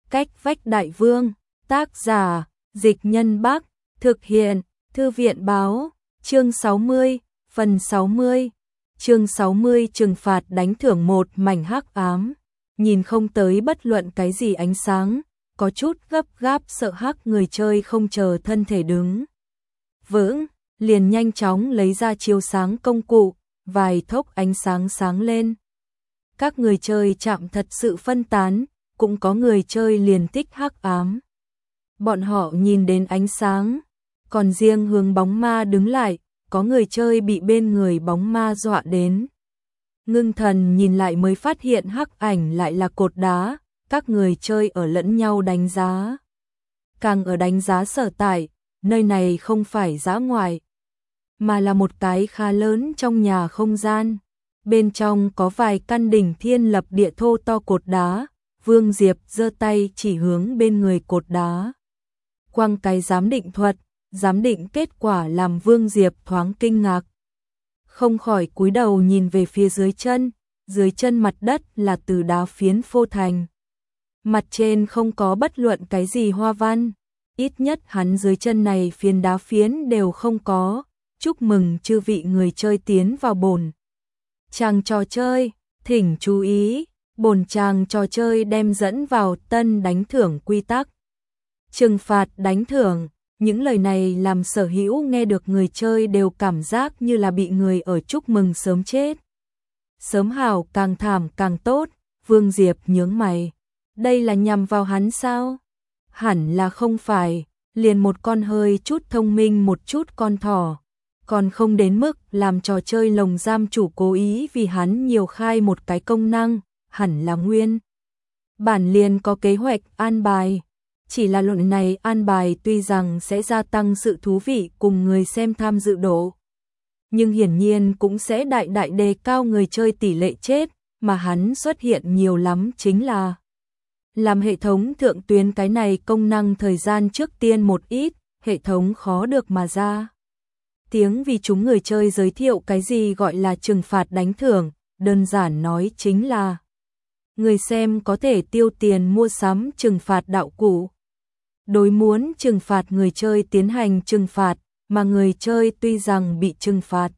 Cách vách đại vương, tác giả, Dịch Nhân Bắc, thực hiện, Thư viện báo, chương 60, phần 60, chương 60 trừng phạt đánh thưởng một mảnh hắc ám, nhìn không tới bất luận cái gì ánh sáng, có chút gấp gáp sợ hắc người chơi không chờ thân thể đứng vững, liền nhanh chóng lấy ra chiếu sáng công cụ, vài thốc ánh sáng sáng lên. Các người chơi chạm thật sự phân tán, cũng có người chơi liền thích hắc ám. Bọn họ nhìn đến ánh sáng, còn riêng hướng bóng ma đứng lại, có người chơi bị bên người bóng ma dọa đến. Ngưng thần nhìn lại mới phát hiện hắc ảnh lại là cột đá, các người chơi ở lẫn nhau đánh giá. Càng ở đánh giá sở tại, nơi này không phải dã ngoại, mà là một cái khá lớn trong nhà không gian. Bên trong có vài căn đỉnh thiên lập địa thô to cột đá, Vương Diệp giơ tay chỉ hướng bên người cột đá. Quăng cái giám định thuật, giám định kết quả làm Vương Diệp thoáng kinh ngạc. Không khỏi cúi đầu nhìn về phía dưới chân mặt đất là từ đá phiến phô thành. Mặt trên không có bất luận cái gì hoa văn, ít nhất hắn dưới chân này phiến đá phiến đều không có. Chúc mừng chư vị người chơi tiến vào bổn tràng trò chơi, thỉnh chú ý, bổn tràng trò chơi đem dẫn vào tân đánh thưởng quy tắc. Trừng phạt đánh thưởng, những lời này làm sở hữu nghe được người chơi đều cảm giác như là bị người ở chúc mừng sớm chết. Sớm hảo càng thảm càng tốt, Vương Diệp nhướng mày. Đây là nhằm vào hắn sao? Hẳn là không phải, liền một con hơi chút thông minh một chút con thỏ. Còn không đến mức làm trò chơi lồng giam chủ cố ý vì hắn nhiều khai một cái công năng, hẳn là nguyên. Bản liền có kế hoạch an bài, chỉ là luận này an bài tuy rằng sẽ gia tăng sự thú vị cùng người xem tham dự độ. Nhưng hiển nhiên cũng sẽ đại đại đề cao người chơi tỷ lệ chết, mà hắn xuất hiện nhiều lắm chính là làm hệ thống thượng tuyến cái này công năng thời gian trước tiên một ít, hệ thống khó được mà ra. Tiếng vì chúng người chơi giới thiệu cái gì gọi là trừng phạt đánh thưởng, đơn giản nói chính là người xem có thể tiêu tiền mua sắm trừng phạt đạo cụ. Đối muốn trừng phạt người chơi tiến hành trừng phạt, mà người chơi tuy rằng bị trừng phạt,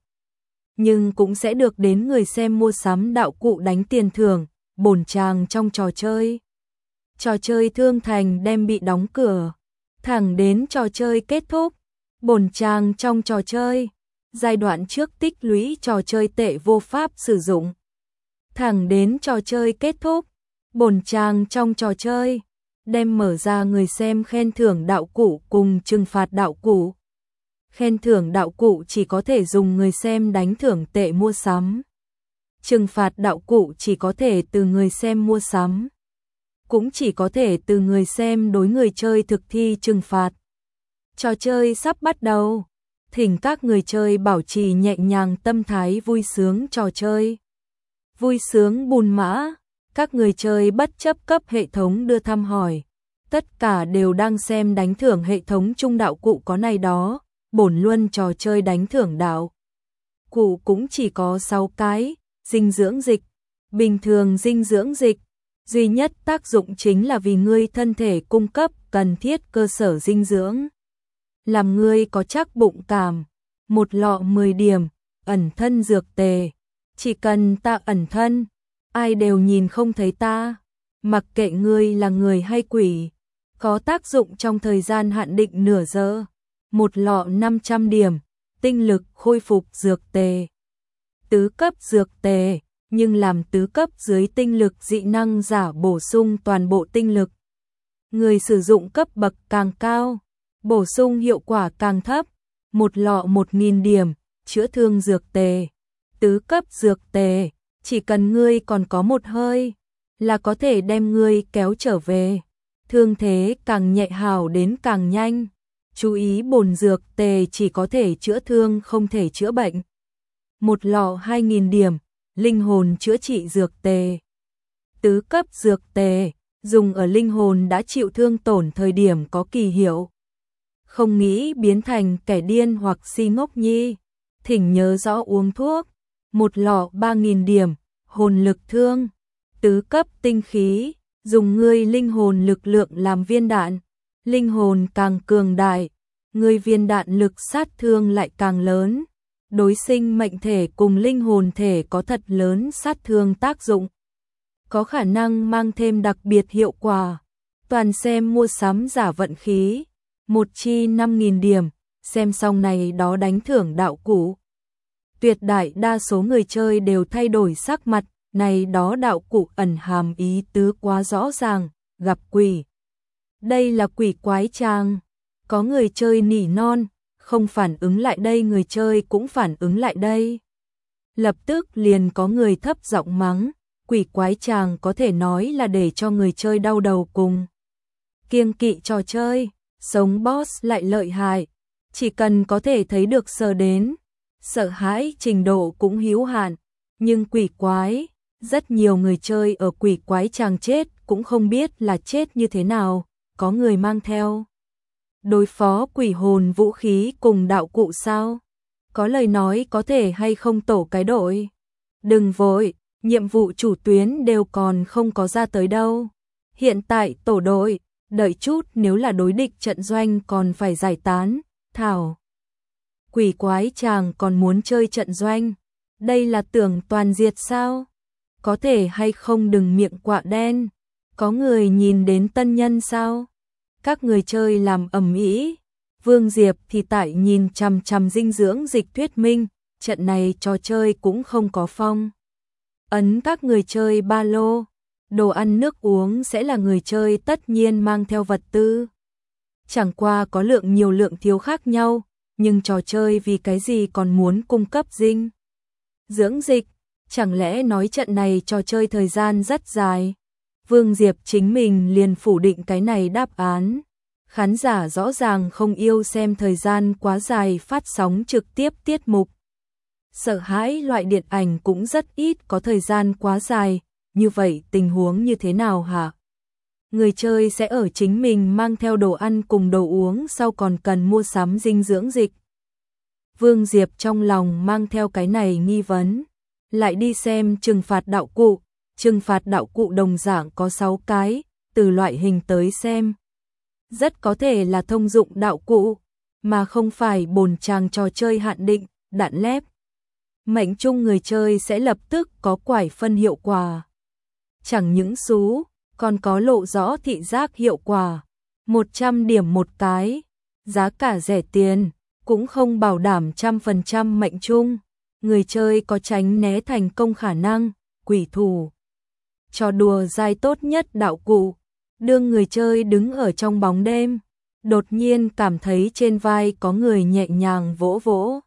nhưng cũng sẽ được đến người xem mua sắm đạo cụ đánh tiền thưởng, bổn tràng trong trò chơi. Trò chơi thương thành đem bị đóng cửa, thẳng đến trò chơi kết thúc. Bổn tràng trong trò chơi, giai đoạn trước tích lũy trò chơi tệ vô pháp sử dụng. Thẳng đến trò chơi kết thúc, bổn tràng trong trò chơi, đem mở ra người xem khen thưởng đạo cụ cùng trừng phạt đạo cụ. Khen thưởng đạo cụ chỉ có thể dùng người xem đánh thưởng tệ mua sắm. Trừng phạt đạo cụ chỉ có thể từ người xem mua sắm. Cũng chỉ có thể từ người xem đối người chơi thực thi trừng phạt. Trò chơi sắp bắt đầu, thỉnh các người chơi bảo trì nhẹ nhàng tâm thái vui sướng trò chơi. Vui sướng bùn mã, các người chơi bất chấp cấp hệ thống đưa thăm hỏi. Tất cả đều đang xem đánh thưởng hệ thống trung đạo cụ có này đó, bổn luân trò chơi đánh thưởng đạo cụ cũng chỉ có 6 cái, dinh dưỡng dịch, bình thường dinh dưỡng dịch. Duy nhất tác dụng chính là vì ngươi thân thể cung cấp cần thiết cơ sở dinh dưỡng. Làm ngươi có chắc bụng cảm, một lọ 10 điểm, ẩn thân dược tề. Chỉ cần ta ẩn thân, ai đều nhìn không thấy ta, mặc kệ ngươi là người hay quỷ. Có tác dụng trong thời gian hạn định nửa giờ, một lọ 500 điểm, tinh lực khôi phục dược tề. Tứ cấp dược tề, nhưng làm tứ cấp dưới tinh lực dị năng giả bổ sung toàn bộ tinh lực. Người sử dụng cấp bậc càng cao, bổ sung hiệu quả càng thấp, một lọ 1000 điểm, chữa thương dược tề. Tứ cấp dược tề, chỉ cần ngươi còn có một hơi, là có thể đem ngươi kéo trở về. Thương thế càng nhẹ hào đến càng nhanh. Chú ý bổn dược tề chỉ có thể chữa thương không thể chữa bệnh. Một lọ 2000 điểm, linh hồn chữa trị dược tề. Tứ cấp dược tề, dùng ở linh hồn đã chịu thương tổn thời điểm có kỳ hiệu. Không nghĩ biến thành kẻ điên hoặc si ngốc nhi, thỉnh nhớ rõ uống thuốc. Một lọ 3000 điểm, hồn lực thương. Tứ cấp tinh khí, dùng ngươi linh hồn lực lượng làm viên đạn, linh hồn càng cường đại, ngươi viên đạn lực sát thương lại càng lớn. Đối sinh mệnh thể cùng linh hồn thể có thật lớn sát thương tác dụng, có khả năng mang thêm đặc biệt hiệu quả. Toàn xem mua sắm giả vận khí, một chi 5.000 điểm, xem xong này đó đánh thưởng đạo cụ. Tuyệt đại đa số người chơi đều thay đổi sắc mặt, này đó đạo cụ ẩn hàm ý tứ quá rõ ràng, gặp quỷ. Đây là quỷ quái trang, có người chơi nỉ non, không phản ứng lại đây người chơi cũng phản ứng lại đây. Lập tức liền có người thấp giọng mắng, quỷ quái chàng có thể nói là để cho người chơi đau đầu cùng. Kiêng kỵ trò chơi, sống boss lại lợi hại, chỉ cần có thể thấy được sờ đến, sợ hãi trình độ cũng hữu hạn, nhưng quỷ quái, rất nhiều người chơi ở quỷ quái chàng chết cũng không biết là chết như thế nào, có người mang theo. Đối phó quỷ hồn vũ khí cùng đạo cụ sao? Có lời nói có thể hay không tổ cái đội? Đừng vội, nhiệm vụ chủ tuyến đều còn không có ra tới đâu. Hiện tại tổ đội, đợi chút nếu là đối địch trận doanh còn phải giải tán, thảo. Quỷ quái chàng còn muốn chơi trận doanh, đây là tưởng toàn diệt sao? Có thể hay không đừng miệng quạ đen, có người nhìn đến tân nhân sao? Các người chơi làm ầm ĩ, Vương Diệp thì tại nhìn chằm chằm dinh dưỡng dịch thuyết minh, trận này trò chơi cũng không có phong. Ấn các người chơi ba lô, đồ ăn nước uống sẽ là người chơi tất nhiên mang theo vật tư. Chẳng qua có lượng nhiều lượng thiếu khác nhau, nhưng trò chơi vì cái gì còn muốn cung cấp dinh dưỡng dịch, chẳng lẽ nói trận này trò chơi thời gian rất dài. Vương Diệp chính mình liền phủ định cái này đáp án. Khán giả rõ ràng không yêu xem thời gian quá dài phát sóng trực tiếp tiết mục. Sợ hãi loại điện ảnh cũng rất ít có thời gian quá dài, như vậy tình huống như thế nào hả? Người chơi sẽ ở chính mình mang theo đồ ăn cùng đồ uống sau còn cần mua sắm dinh dưỡng dịch. Vương Diệp trong lòng mang theo cái này nghi vấn, lại đi xem trừng phạt đạo cụ. Trừng phạt đạo cụ đồng dạng có 6 cái, từ loại hình tới xem. Rất có thể là thông dụng đạo cụ, mà không phải bồn chàng trò chơi hạn định, đạn lép. Mệnh chung người chơi sẽ lập tức có quải phân hiệu quả. Chẳng những số, còn có lộ rõ thị giác hiệu quả. 100 điểm một cái, giá cả rẻ tiền, cũng không bảo đảm 100% mệnh chung. Người chơi có tránh né thành công khả năng, quỷ thủ. Trò đùa dai tốt nhất đạo cụ, đương người chơi đứng ở trong bóng đêm, đột nhiên cảm thấy trên vai có người nhẹ nhàng vỗ vỗ.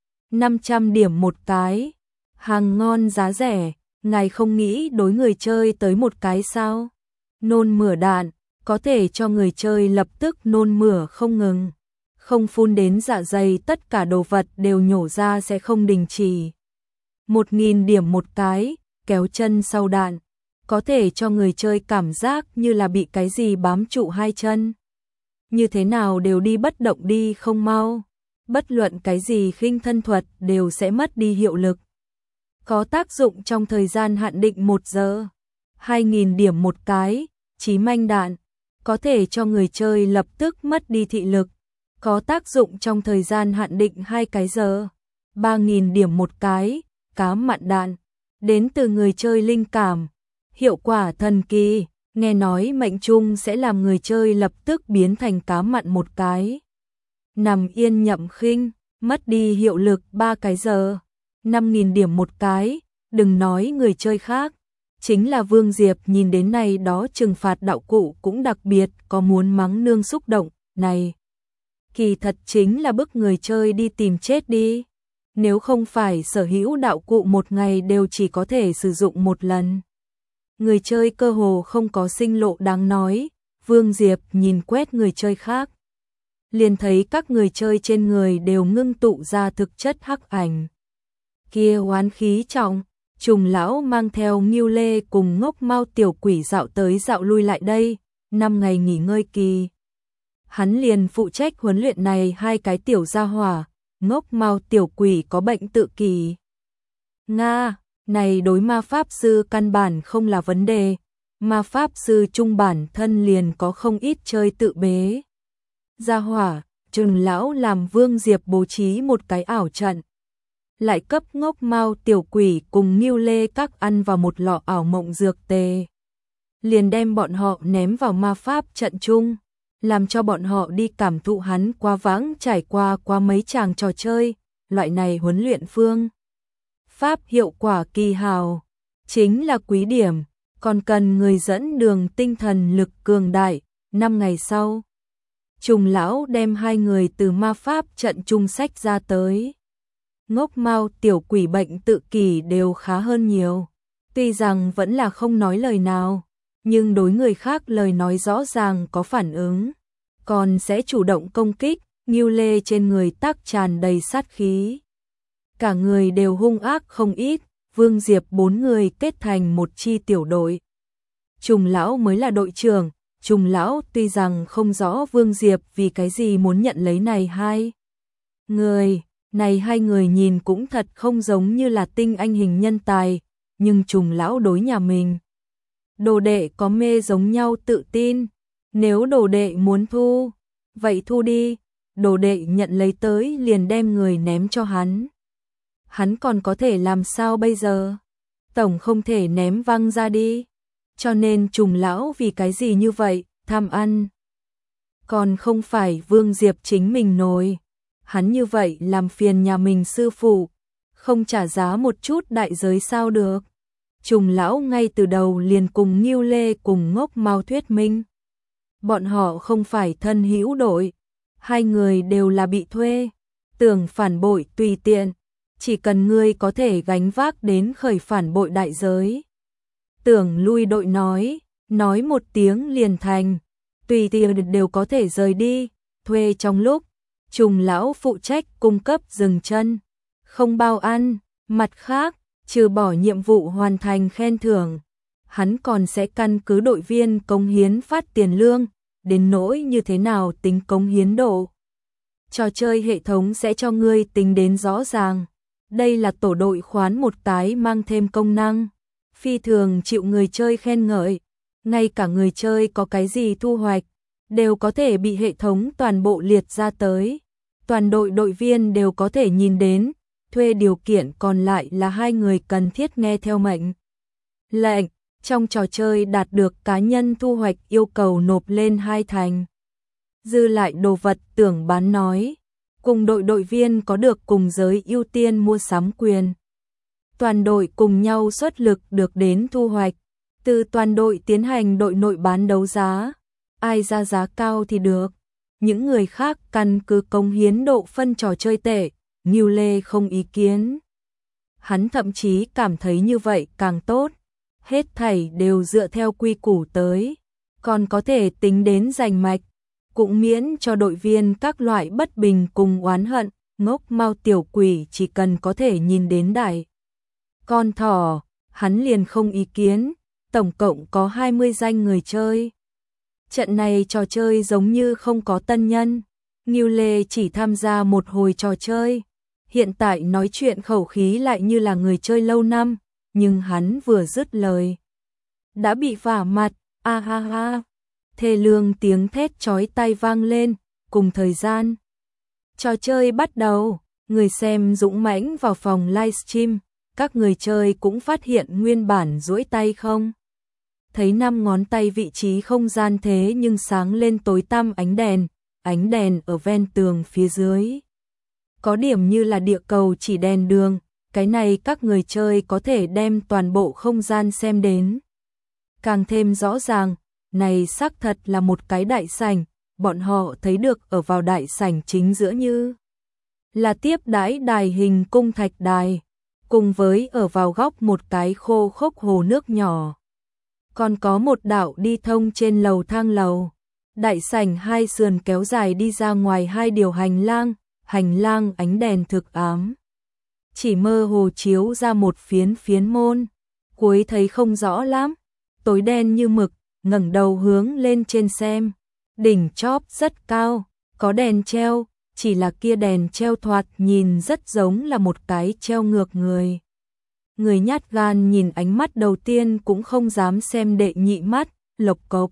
500 điểm một cái, hàng ngon giá rẻ, ngài không nghĩ đối người chơi tới một cái sao? Nôn mửa đạn, có thể cho người chơi lập tức nôn mửa không ngừng, không phun đến dạ dày tất cả đồ vật đều nhổ ra sẽ không đình chỉ. 1.000 điểm một cái, kéo chân sau đạn. Có thể cho người chơi cảm giác như là bị cái gì bám trụ hai chân. Như thế nào đều đi bất động đi không mau. Bất luận cái gì khinh thân thuật đều sẽ mất đi hiệu lực. Có tác dụng trong thời gian hạn định 1 giờ. 2.000 điểm một cái, chí manh đạn. Có thể cho người chơi lập tức mất đi thị lực. Có tác dụng trong thời gian hạn định 2 cái giờ. 3.000 điểm một cái, cá mặn đạn. Đến từ người chơi linh cảm. Hiệu quả thần kỳ, nghe nói mệnh chung sẽ làm người chơi lập tức biến thành cá mặn một cái. Nằm yên nhậm khinh, mất đi hiệu lực 3 cái giờ. 5.000 điểm một cái, đừng nói người chơi khác. Chính là Vương Diệp nhìn đến này đó trừng phạt đạo cụ cũng đặc biệt có muốn mắng nương xúc động, này. Kỳ thật chính là bức người chơi đi tìm chết đi. Nếu không phải sở hữu đạo cụ một ngày đều chỉ có thể sử dụng một lần. Người chơi cơ hồ không có sinh lộ đáng nói, Vương Diệp nhìn quét người chơi khác. Liền thấy các người chơi trên người đều ngưng tụ ra thực chất hắc ảnh. Kia oán khí trọng, Trùng lão mang theo Ngưu Lê cùng Ngốc Mao tiểu quỷ dạo tới dạo lui lại đây, 5 ngày nghỉ ngơi kỳ. Hắn liền phụ trách huấn luyện này 2 cái tiểu gia hỏa, Ngốc Mao tiểu quỷ có bệnh tự kỷ. Nga, này đối ma pháp sư căn bản không là vấn đề, ma pháp sư trung bản thân liền có không ít chơi tự bế. Gia hỏa, Trừng lão làm Vương Diệp bố trí một cái ảo trận. Lại cấp Ngốc Mao tiểu quỷ cùng Ngưu Lê các ăn vào một lọ ảo mộng dược tề. Liền đem bọn họ ném vào ma pháp trận chung, làm cho bọn họ đi cảm thụ hắn quá vãng trải qua mấy tràng trò chơi, loại này huấn luyện phương. Pháp hiệu quả kỳ hào, chính là quý điểm, còn cần người dẫn đường tinh thần lực cường đại. 5 ngày sau, Trùng lão đem 2 người từ ma pháp trận chung sách ra tới. Ngốc Mao tiểu quỷ bệnh tự kỷ đều khá hơn nhiều, tuy rằng vẫn là không nói lời nào, nhưng đối người khác lời nói rõ ràng có phản ứng, còn sẽ chủ động công kích. Ngưu Lê trên người tác tràn đầy sát khí, cả người đều hung ác không ít. Vương Diệp 4 người kết thành một chi tiểu đội. Trùng lão mới là đội trưởng. Trùng lão tuy rằng không rõ Vương Diệp vì cái gì muốn nhận lấy này hai người nhìn cũng thật không giống như là tinh anh hình nhân tài, nhưng Trùng lão đối nhà mình đồ đệ có mê giống nhau tự tin, nếu đồ đệ muốn thu, vậy thu đi, đồ đệ nhận lấy tới liền đem người ném cho hắn. Hắn còn có thể làm sao bây giờ? Tổng không thể ném văng ra đi. Cho nên Trùng lão vì cái gì như vậy, tham ăn. Còn không phải Vương Diệp chính mình nồi. Hắn như vậy làm phiền nhà mình sư phụ, không trả giá một chút đại giới sao được. Trùng lão ngay từ đầu liền cùng Ngưu Lê cùng Ngốc Mao thuyết minh. Bọn họ không phải thân hữu đội, 2 người đều là bị thuê, tưởng phản bội tùy tiện, chỉ cần ngươi có thể gánh vác đến khởi phản bội đại giới. Tưởng lui đội nói một tiếng liền thành, tùy tiện đều có thể rời đi, thuê trong lúc Trùng lão phụ trách cung cấp dừng chân, không bao ăn, mặt khác, trừ bỏ nhiệm vụ hoàn thành khen thưởng, hắn còn sẽ căn cứ đội viên cống hiến phát tiền lương, đến nỗi như thế nào tính cống hiến độ. Trò chơi hệ thống sẽ cho ngươi tính đến rõ ràng, đây là tổ đội khoán một cái mang thêm công năng, phi thường chịu người chơi khen ngợi, ngay cả người chơi có cái gì thu hoạch, đều có thể bị hệ thống toàn bộ liệt ra tới. Toàn đội đội viên đều có thể nhìn đến, thuê điều kiện còn lại là 2 người cần thiết nghe theo mệnh lệnh, trong trò chơi đạt được cá nhân thu hoạch yêu cầu nộp lên 2 thành. Dư lại đồ vật tưởng bán nói, cùng đội viên có được cùng giới ưu tiên mua sắm quyền. Toàn đội cùng nhau xuất lực được đến thu hoạch, từ toàn đội tiến hành đội nội bán đấu giá, ai ra giá cao thì được. Những người khác căn cứ cống hiến độ phân trò chơi tệ, Ngưu Lê không ý kiến. Hắn thậm chí cảm thấy như vậy càng tốt, hết thảy đều dựa theo quy củ tới, còn có thể tính đến rành mạch, cũng miễn cho đội viên các loại bất bình cùng oán hận. Ngốc Mao tiểu quỷ chỉ cần có thể nhìn đến đại con thỏ, hắn liền không ý kiến, tổng cộng có 20 danh người chơi. Trận này trò chơi giống như không có tân nhân, Ngưu Lê chỉ tham gia một hồi trò chơi, hiện tại nói chuyện khẩu khí lại như là người chơi lâu năm, nhưng hắn vừa dứt lời đã bị vả mặt, a ha ha. Thê lương tiếng thét chói tai vang lên, cùng thời gian trò chơi bắt đầu, người xem dũng mãnh vào phòng livestream, các người chơi cũng phát hiện nguyên bản duỗi tay không thấy 5 ngón tay vị trí không gian thế nhưng sáng lên tối tăm ánh đèn ở ven tường phía dưới. Có điểm như là địa cầu chỉ đèn đường, cái này các người chơi có thể đem toàn bộ không gian xem đến. Càng thêm rõ ràng, này xác thật là một cái đại sảnh, bọn họ thấy được ở vào đại sảnh chính giữa như là tiếp đãi đài hình cung thạch đài, cùng với ở vào góc một cái khô khốc hồ nước nhỏ. Còn có một đạo đi thông trên lầu thang lầu. Đại sảnh 2 sườn kéo dài đi ra ngoài 2 điều hành lang ánh đèn thực ám. Chỉ mơ hồ chiếu ra một phiến môn, cuối thấy không rõ lắm, tối đen như mực, ngẩng đầu hướng lên trên xem. Đỉnh chóp rất cao, có đèn treo, chỉ là kia đèn treo thoạt nhìn rất giống là một cái treo ngược người. Người nhát gan nhìn ánh mắt đầu tiên cũng không dám xem đệ nhị mắt, lộc cộc.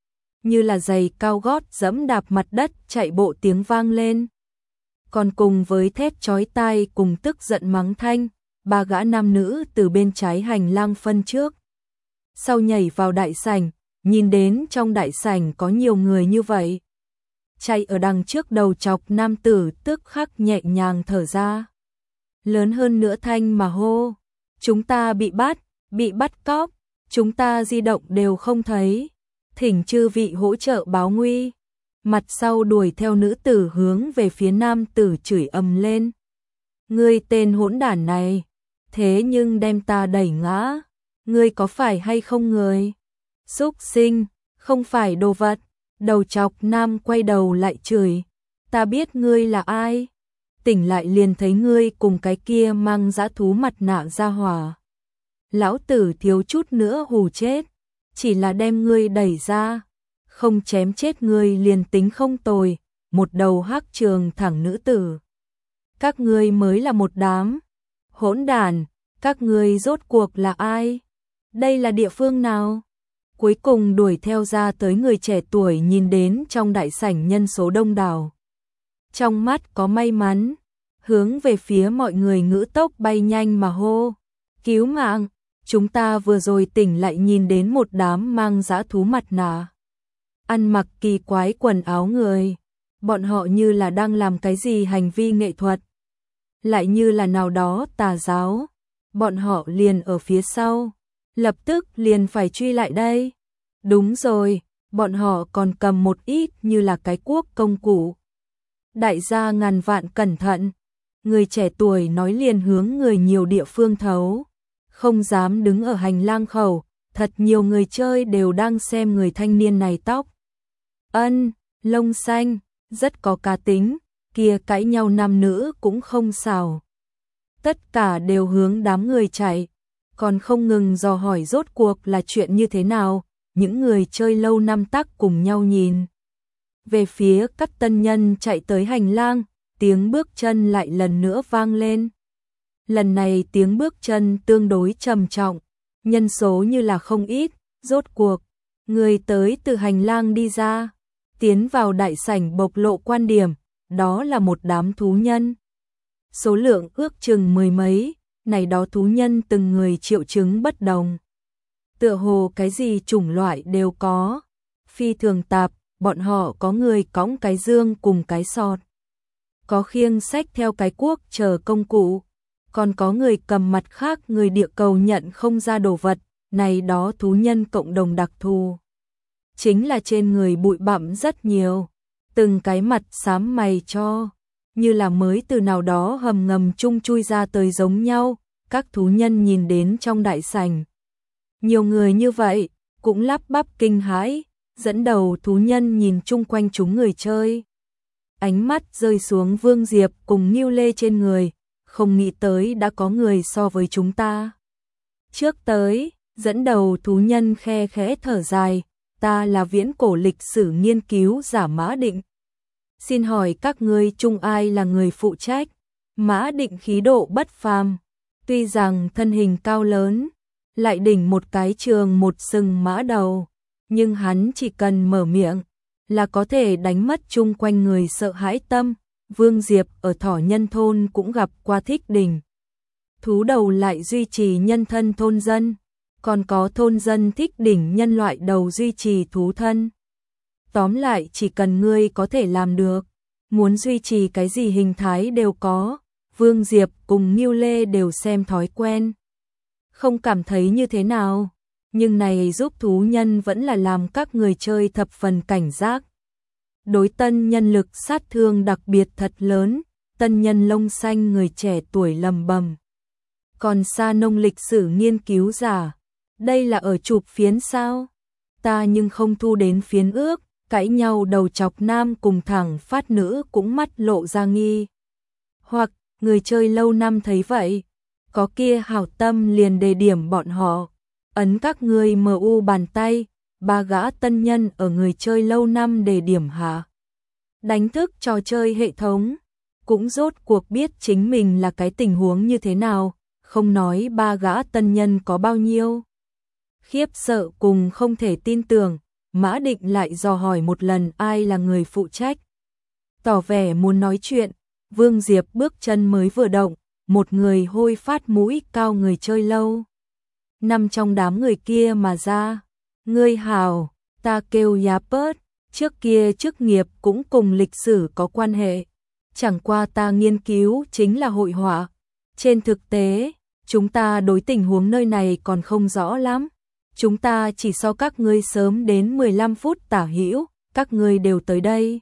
Như là giày cao gót dẫm đạp mặt đất chạy bộ tiếng vang lên. Còn cùng với thét chói tai cùng tức giận mắng thanh, ba gã nam nữ từ bên trái hành lang phân trước. Sau nhảy vào đại sảnh, nhìn đến trong đại sảnh có nhiều người như vậy. Chạy ở đằng trước đầu chọc nam tử tức khắc nhẹ nhàng thở ra. Lớn hơn nữa thanh mà hô. Chúng ta bị bắt cóc, chúng ta di động đều không thấy. Thỉnh chư vị hỗ trợ báo nguy. Mặt sau đuổi theo nữ tử hướng về phía nam tử chửi ầm lên. Ngươi tên hỗn đản này, thế nhưng đem ta đẩy ngã. Ngươi có phải hay không người? Súc sinh, không phải đồ vật. Đầu chọc nam quay đầu lại chửi. Ta biết ngươi là ai? Tỉnh lại liền thấy ngươi cùng cái kia mang dã thú mặt nạ ra hỏa. Lão tử thiếu chút nữa hù chết. Chỉ là đem ngươi đẩy ra. Không chém chết ngươi liền tính không tồi. Một đầu hắc trường thẳng nữ tử. Các ngươi mới là một đám hỗn đản. Các ngươi rốt cuộc là ai? Đây là địa phương nào? Cuối cùng đuổi theo ra tới người trẻ tuổi nhìn đến trong đại sảnh nhân số đông đảo. Trong mắt có may mắn, hướng về phía mọi người ngữ tốc bay nhanh mà hô. Cứu mạng, chúng ta vừa rồi tỉnh lại nhìn đến một đám mang dã thú mặt nạ. Ăn mặc kỳ quái quần áo người. Bọn họ như là đang làm cái gì hành vi nghệ thuật. Lại như là nào đó tà giáo. Bọn họ liền ở phía sau. Lập tức liền phải truy lại đây. Đúng rồi, bọn họ còn cầm một ít như là cái cuốc công cụ. Đại gia ngàn vạn cẩn thận. Người trẻ tuổi nói liền hướng người nhiều địa phương thấu. Không dám đứng ở hành lang khẩu. Thật nhiều người chơi đều đang xem người thanh niên này tóc lông xanh, rất có cá tính. Kia cãi nhau nam nữ cũng không xào. Tất cả đều hướng đám người chạy. Còn không ngừng dò hỏi rốt cuộc là chuyện như thế nào. Những người chơi lâu năm tắc cùng nhau nhìn. Về phía các tân nhân chạy tới hành lang, tiếng bước chân lại lần nữa vang lên. Lần này tiếng bước chân tương đối trầm trọng, nhân số như là không ít, rốt cuộc. Người tới từ hành lang đi ra, tiến vào đại sảnh bộc lộ quan điểm, đó là một đám thú nhân. Số lượng ước chừng mười mấy, này đó thú nhân từng người triệu chứng bất đồng. Tựa hồ cái gì chủng loại đều có. Phi thường tạp, bọn họ có người cõng cái dương cùng cái sọt. Có khiêng xách theo cái cuốc chờ công cụ. Còn có người cầm mặt khác người địa cầu nhận không ra đồ vật. Này đó thú nhân cộng đồng đặc thù. Chính là trên người bụi bặm rất nhiều. Từng cái mặt xám mày cho. Như là mới từ nào đó hầm ngầm chung chui ra tới giống nhau. Các thú nhân nhìn đến trong đại sảnh. Nhiều người như vậy, cũng lắp bắp kinh hãi, dẫn đầu thú nhân nhìn chung quanh chúng người chơi. Ánh mắt rơi xuống Vương Diệp cùng Ngưu Lê trên người, không nghĩ tới đã có người so với chúng ta. Trước tới, dẫn đầu thú nhân khe khẽ thở dài, ta là viễn cổ lịch sử nghiên cứu giả Mã Định. Xin hỏi các ngươi chung ai là người phụ trách? Mã Định khí độ bất phàm, tuy rằng thân hình cao lớn, lại đỉnh một cái trường một sừng mã đầu, nhưng hắn chỉ cần mở miệng là có thể đánh mất chung quanh người sợ hãi tâm. Vương Diệp ở Thỏ Nhân thôn cũng gặp qua thích đỉnh thú đầu lại duy trì nhân thân thôn dân, còn có thôn dân thích đỉnh nhân loại đầu duy trì thú thân. Tóm lại chỉ cần ngươi có thể làm được, muốn duy trì cái gì hình thái đều có. Vương Diệp cùng Ngưu Lê đều xem thói quen, không cảm thấy như thế nào, nhưng này giúp thú nhân vẫn là làm các người chơi thập phần cảnh giác. Đối tân nhân lực sát thương đặc biệt thật lớn, tân nhân lông xanh người trẻ tuổi lầm bầm. Còn Sa Nông lịch sử nghiên cứu giả, đây là ở chụp phiến sao? Ta nhưng không thu đến phiến ước, cãi nhau đầu chọc nam cùng thẳng phát nữ cũng mắt lộ ra nghi. Hoặc, người chơi lâu năm thấy vậy, có kia hảo tâm liền đề điểm bọn họ, ấn các người MU bàn tay, ba gã tân nhân ở người chơi lâu năm đề điểm hạ. Đánh thức trò chơi hệ thống, cũng rốt cuộc biết chính mình là cái tình huống như thế nào, không nói ba gã tân nhân có bao nhiêu khiếp sợ cùng không thể tin tưởng, Mã Định lại dò hỏi một lần ai là người phụ trách. Tỏ vẻ muốn nói chuyện, Vương Diệp bước chân mới vừa động, một người hôi phát mũi cao người chơi lâu nằm trong đám người kia mà ra. Ngươi hào, ta kêu Yapert, trước kia chức nghiệp cũng cùng lịch sử có quan hệ. Chẳng qua ta nghiên cứu chính là hội họa. Trên thực tế, chúng ta đối tình huống nơi này còn không rõ lắm. Chúng ta chỉ so các ngươi sớm đến 15 phút tả hữu, các ngươi đều tới đây.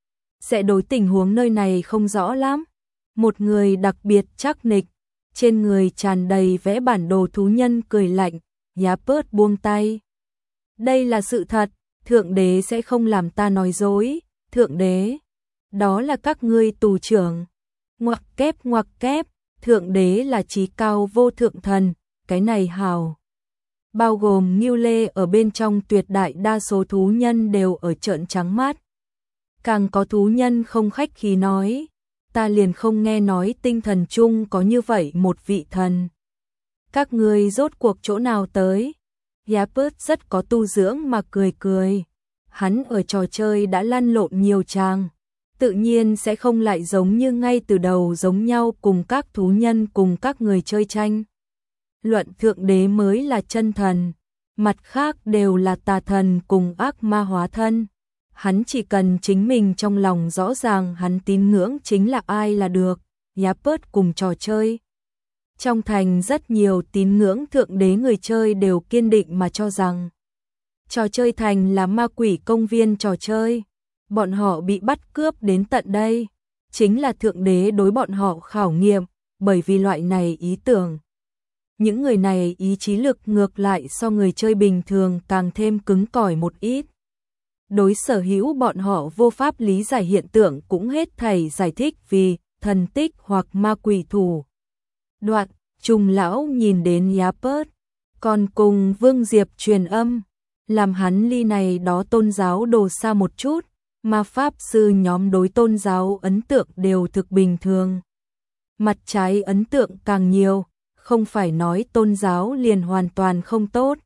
Sẽ đối tình huống nơi này không rõ lắm. Một người đặc biệt chắc nịch, trên người tràn đầy vẽ bản đồ thú nhân cười lạnh, Yapert buông tay. Đây là sự thật, Thượng Đế sẽ không làm ta nói dối, Thượng Đế. Đó là các ngươi tù trưởng. Ngoặc kép, Thượng Đế là chí cao vô thượng thần, cái này hào. Bao gồm Ngưu Lê ở bên trong tuyệt đại đa số thú nhân đều ở trợn trắng mắt. Càng có thú nhân không khách khí nói, ta liền không nghe nói tinh thần chung có như vậy một vị thần. Các ngươi rốt cuộc chỗ nào tới? Yapert rất có tu dưỡng mà cười. Hắn ở trò chơi đã lăn lộn nhiều tràng, tự nhiên sẽ không lại giống như ngay từ đầu giống nhau cùng các thú nhân cùng các người chơi tranh. Luận Thượng Đế mới là chân thần, mặt khác đều là tà thần cùng ác ma hóa thân. Hắn chỉ cần chính mình trong lòng rõ ràng hắn tín ngưỡng chính là ai là được. Yapert cùng trò chơi. Trong thành rất nhiều tín ngưỡng Thượng Đế người chơi đều kiên định mà cho rằng trò chơi thành là ma quỷ công viên trò chơi. Bọn họ bị bắt cướp đến tận đây, chính là Thượng Đế đối bọn họ khảo nghiệm, bởi vì loại này ý tưởng. Những người này ý chí lực ngược lại so người chơi bình thường càng thêm cứng cỏi một ít. Đối sở hữu bọn họ vô pháp lý giải hiện tượng cũng hết thảy giải thích vì thần tích hoặc ma quỷ thủ. Đoạn, Trùng lão nhìn đến Yapert, còn cùng Vương Diệp truyền âm, làm hắn ly này đó tôn giáo đồ xa một chút, mà pháp sư nhóm đối tôn giáo ấn tượng đều thực bình thường. Mặt trái ấn tượng càng nhiều, không phải nói tôn giáo liền hoàn toàn không tốt,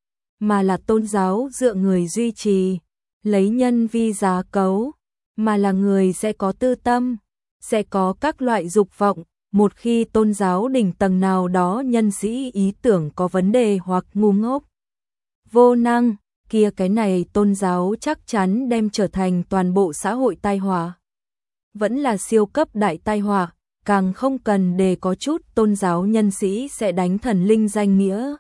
mà là tôn giáo dựa người duy trì, lấy nhân vi giá cấu, mà là người sẽ có tư tâm, sẽ có các loại dục vọng. Một khi tôn giáo đỉnh tầng nào đó nhân sĩ ý tưởng có vấn đề hoặc ngu ngốc, vô năng, kia cái này tôn giáo chắc chắn đem trở thành toàn bộ xã hội tai họa. Vẫn là siêu cấp đại tai họa, càng không cần để có chút tôn giáo nhân sĩ sẽ đánh thần linh danh nghĩa.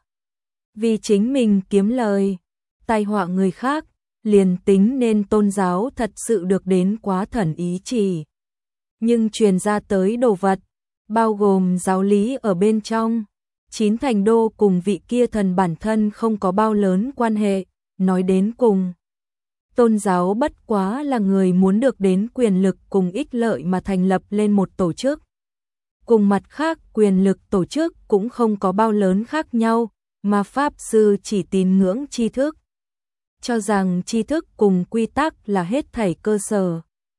Vì chính mình kiếm lời, tai họa người khác, liền tính nên tôn giáo thật sự được đến quá thần ý chỉ. Nhưng truyền ra tới đồ vật, bao gồm giáo lý ở bên trong, Chín Thành Đô cùng vị kia thần bản thân không có bao lớn quan hệ, nói đến cùng. Tôn giáo bất quá là người muốn được đến quyền lực cùng ích lợi mà thành lập lên một tổ chức. Cùng mặt khác quyền lực tổ chức cũng không có bao lớn khác nhau, mà Pháp Sư chỉ tín ngưỡng tri thức. Cho rằng tri thức cùng quy tắc là hết thảy cơ sở.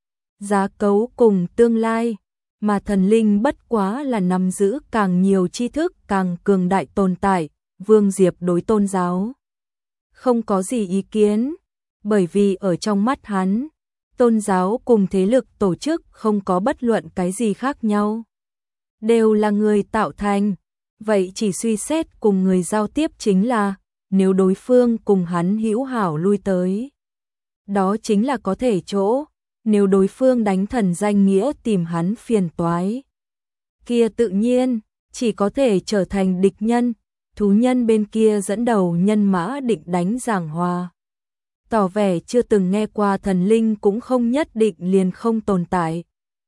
Giá cấu cùng tương lai. Mà thần linh bất quá là nắm giữ càng nhiều tri thức càng cường đại tồn tại. Vương Diệp đối tôn giáo không có gì ý kiến, bởi vì ở trong mắt hắn, tôn giáo cùng thế lực tổ chức không có bất luận cái gì khác nhau. Đều là người tạo thành, vậy chỉ suy xét cùng người giao tiếp chính là, nếu đối phương cùng hắn hữu hảo lui tới. Đó chính là có thể chỗ. Nếu đối phương đánh thần danh nghĩa tìm hắn phiền toái, kia tự nhiên chỉ có thể trở thành địch nhân. Thú nhân bên kia dẫn đầu nhân Mã Định đánh giảng hòa, tỏ vẻ chưa từng nghe qua thần linh cũng không nhất định liền không tồn tại.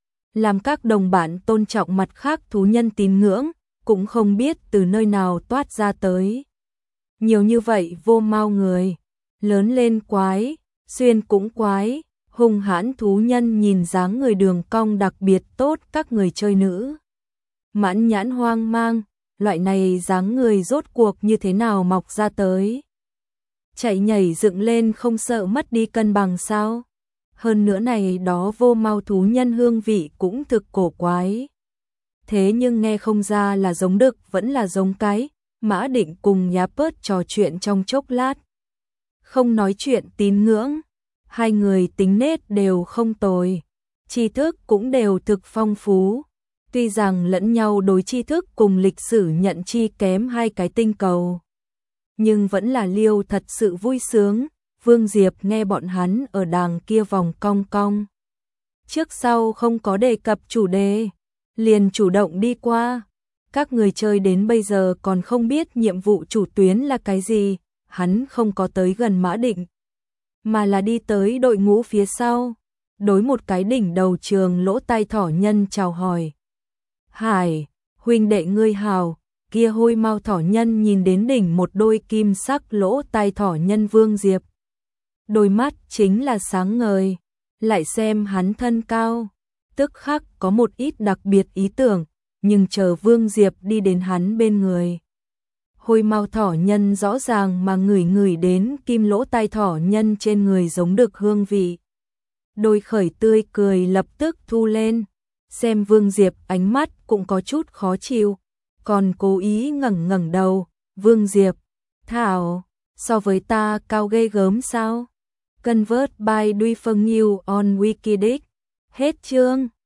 Làm các đồng bạn tôn trọng mặt khác thú nhân tín ngưỡng, cũng không biết từ nơi nào toát ra tới. Nhiều như vậy vô mau người, lớn lên quái, xuyên cũng quái. Hung hãn thú nhân nhìn dáng người đường cong đặc biệt tốt các người chơi nữ. Mãn nhãn hoang mang, loại này dáng người rốt cuộc như thế nào mọc ra tới. Chạy nhảy dựng lên không sợ mất đi cân bằng sao. Hơn nữa này đó vô mau thú nhân hương vị cũng thực cổ quái. thế nhưng nghe không ra là giống đực vẫn là giống cái. Mã Định cùng Nhã Pớt trò chuyện trong chốc lát. Không nói chuyện tín ngưỡng, hai người tính nết đều không tồi, tri thức cũng đều thực phong phú. Tuy rằng lẫn nhau đối tri thức cùng lịch sử nhận chi kém hai cái tinh cầu, nhưng vẫn là liêu thật sự vui sướng. Vương Diệp nghe bọn hắn ở đàng kia vòng cong cong. Trước sau không có đề cập chủ đề, liền chủ động đi qua. Các người chơi đến bây giờ còn không biết nhiệm vụ chủ tuyến là cái gì, hắn không có tới gần Mã Định, mà là đi tới đội ngũ phía sau, đối một cái đỉnh đầu trường lỗ tai thỏ nhân chào hỏi. Hải, huynh đệ ngươi hào, kia hôi mau thỏ nhân nhìn đến đỉnh một đôi kim sắc lỗ tai thỏ nhân Vương Diệp. Đôi mắt chính là sáng ngời, lại xem hắn thân cao, tức khắc có một ít đặc biệt ý tưởng, nhưng chờ Vương Diệp đi đến hắn bên người. Hôi mau thỏ nhân rõ ràng mà ngửi đến kim lỗ tai thỏ nhân trên người giống được hương vị. Đôi khởi tươi cười lập tức thu lên, xem Vương Diệp ánh mắt cũng có chút khó chịu, còn cố ý ngẩng đầu. Vương Diệp, thảo, so với ta cao ghê gớm sao? Convert by Duy Phân New on Wikidic. Hết chương.